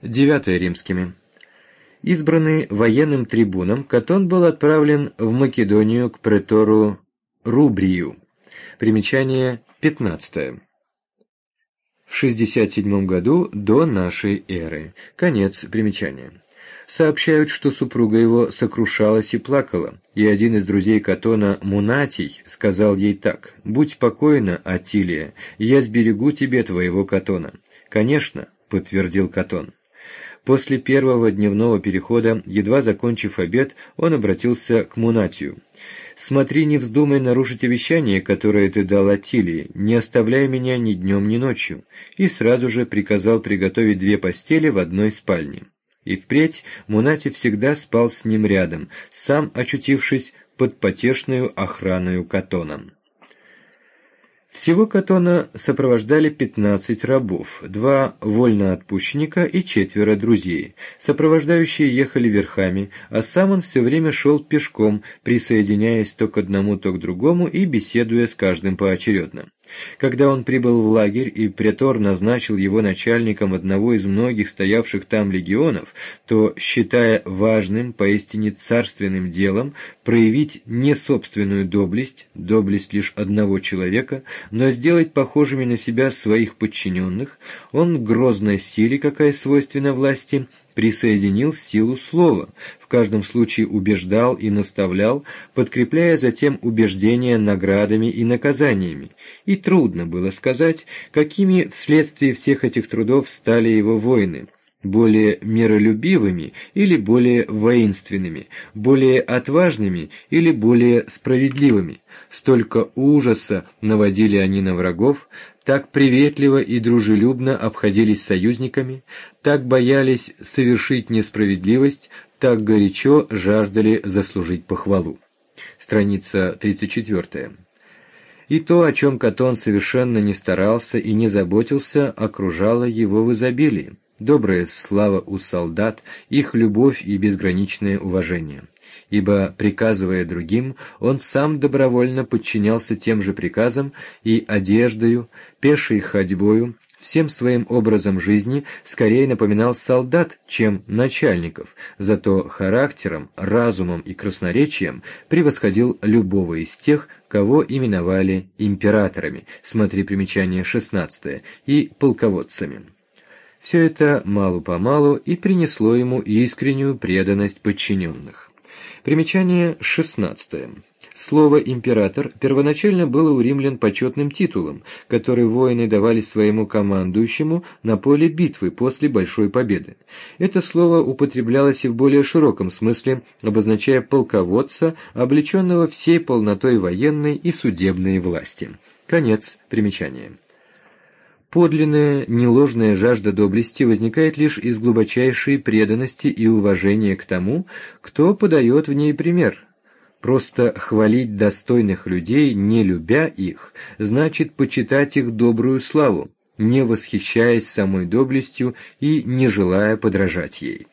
9 римскими. Избранный военным трибуном, Катон был отправлен в Македонию к претору Рубрию. Примечание 15. В 67 году до нашей эры. Конец примечания. Сообщают, что супруга его сокрушалась и плакала, и один из друзей Катона, Мунатий, сказал ей так: «Будь покойна, Атилия, я сберегу тебе твоего Катона». «Конечно», — подтвердил Катон. После первого дневного перехода, едва закончив обед, он обратился к Мунатию. «Смотри, не вздумай нарушить обещание, которое ты дал Атилии, не оставляй меня ни днем, ни ночью», и сразу же приказал приготовить 2 постели в одной спальне. И впредь Мунатий всегда спал с ним рядом, сам очутившись под потешную охраною Катона. Всего Катона сопровождали 15 рабов, 2 вольноотпущенника и 4 друзей. Сопровождающие ехали верхами, а сам он все время шел пешком, присоединяясь то к одному, то к другому и беседуя с каждым поочередно. Когда он прибыл в лагерь и претор назначил его начальником одного из многих стоявших там легионов, то, считая важным, поистине царственным делом, проявить не собственную доблесть, доблесть лишь одного человека, но сделать похожими на себя своих подчиненных, он в грозной силе, какая свойственна власти, присоединил силу слова, в каждом случае убеждал и наставлял, подкрепляя затем убеждения наградами и наказаниями, и трудно было сказать, какими вследствие всех этих трудов стали его воины, более миролюбивыми или более воинственными, более отважными или более справедливыми. Столько ужаса наводили они на врагов, так приветливо и дружелюбно обходились с союзниками, так боялись совершить несправедливость, так горячо жаждали заслужить похвалу. Страница 34. И то, о чем Катон совершенно не старался и не заботился, окружало его в изобилии. Добрая слава у солдат, их любовь и безграничное уважение. Ибо, приказывая другим, он сам добровольно подчинялся тем же приказам и одеждою, пешей ходьбою, всем своим образом жизни скорее напоминал солдат, чем начальников, зато характером, разумом и красноречием превосходил любого из тех, кого именовали императорами, смотри примечание 16, и полководцами. Все это мало-помалу и принесло ему искреннюю преданность подчиненных. Примечание 16. Слово «император» первоначально было у римлян почетным титулом, который воины давали своему командующему на поле битвы после большой победы. Это слово употреблялось и в более широком смысле, обозначая полководца, облеченного всей полнотой военной и судебной власти. Конец примечания. Подлинная, неложная жажда доблести возникает лишь из глубочайшей преданности и уважения к тому, кто подает в ней пример. Просто хвалить достойных людей, не любя их, значит почитать их добрую славу, не восхищаясь самой доблестью и не желая подражать ей.